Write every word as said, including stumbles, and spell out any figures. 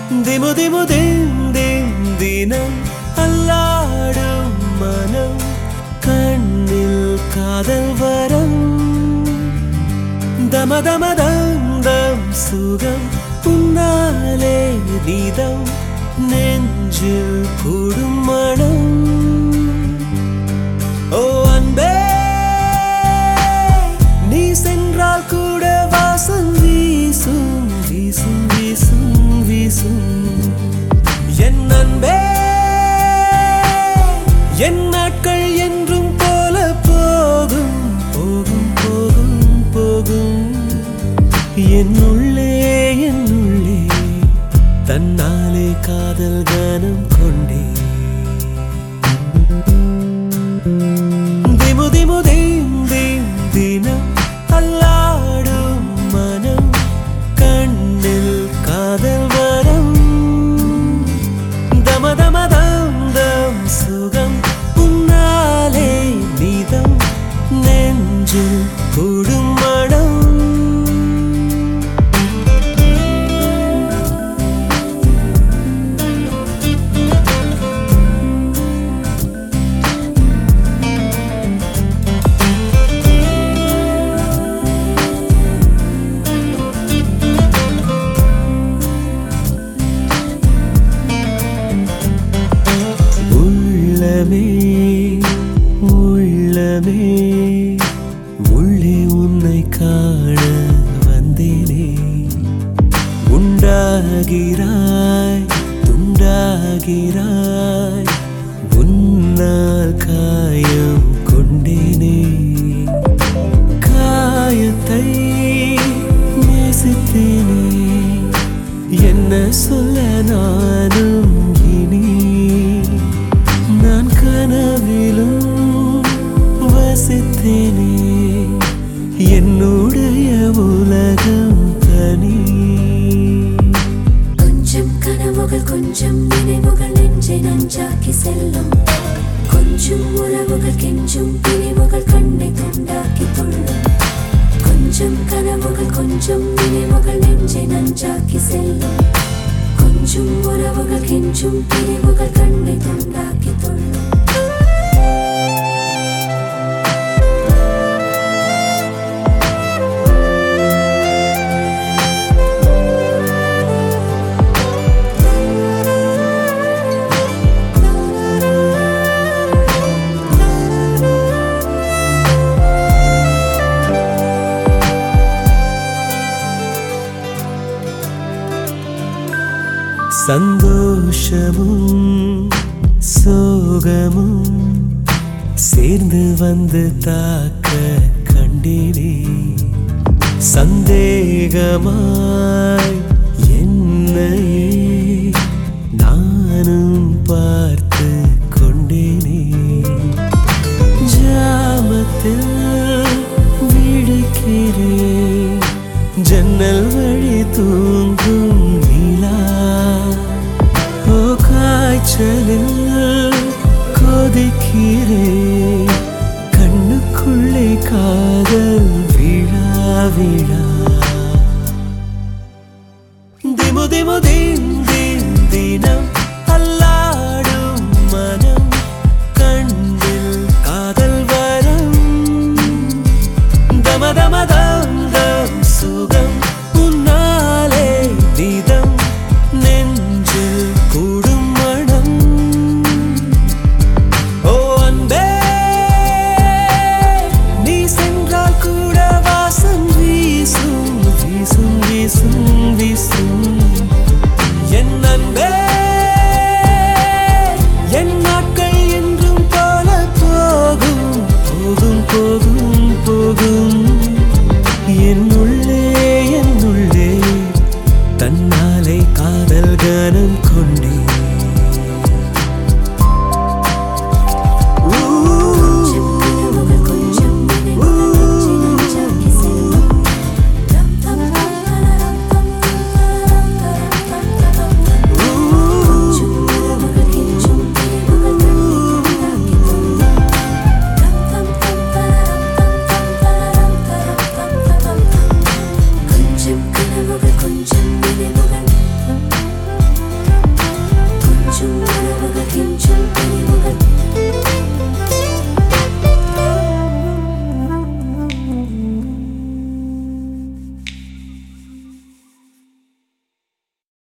திமு திமு Thiem Thiem தினம் அல்லாடும் மனம் கண்ணில் காதல் வரம் தம தம தம் தம் சுகம் உன்னாலே நீதம் நெஞ்சில் கூடும் மனம் ஓ அன்பே நீ சென்றால் கூட வாசம் வீசும் வீசும் வீசும் வீசும் என் அன்பே என் நாட்கள் என்றும் போல போகும் போகும் போகும் போகும் என்னுள்ளே என்னுள்ளே தன்னாலே காதல் கானம் கொண்டே திமு திமு திம் திம் தினம் அல்லாடும் மனம் கண்ணில் காதல் வரம் தம தம தம் தம் சுகம் உன்னாலே நீதம் நெஞ்சில் கூடும் மடம் உள்ளமே உள்ளே உன்னை காண வந்தேனே உண்டாகிறாய் துண்டாகிறாய் உன்னால் காயம் கொண்டேனே காயத்தை நேசித்தேனே என்ன சொல்ல நானும் இனி நான் கனவிலும் வசித்தேனே என்னுடைய உலகம் தனி கொஞ்சம் கனவுகள் கொஞ்சம் நினைவுகள் நெஞ்சை நஞ்சாக்கி செல்லும் கொஞ்சம் உறவுகள் கெஞ்சும் பிரிவுகள் கண்ணை துண்டாக்கி கொள்ளும் கொஞ்சம் கனவுகள் கொஞ்சம் நினைவுகள் நெஞ்சை நஞ்சாக்கி செல்லும் கொஞ்சம் உறவுகள் கெஞ்சும் பிரிவுகள் கண்ணை துண்டாக்கி கொள்ளும் சந்தோஷமும் சோகமும் சேர்ந்து வந்து தாக்க கண்டேனே சந்தேகமாய் என்னையே நானும் பார்த்து கொண்டேனே ஜாமத்தில் விழிக்கிறேன் ஜன்னல் வழி தூங்கும் நிலா ஓ காய்ச்சலில் கொதிக்கிறேன் கண்ணுக்குள்ளே காதல் விழா விழா திமு திமு திம் திம் தினம் அல்லாடும் மனம் கண்ணில் காதல் வரம் தம தம தம் தம் சுகம் உன்னாலே நீதம் நெஞ்சில் கூடும் மனம் ஓ அன்பே நீ சென்றால் கூட வாசம் வீசும் வீசும் வீசும் வீசும் என் அன்பே என் நாட்கள் என்றும் போல போகும் போகும் போகும் போகும் என்னுள்ளே என்னுள்ளே தன்னாலே காதல் கானம் கொண்டே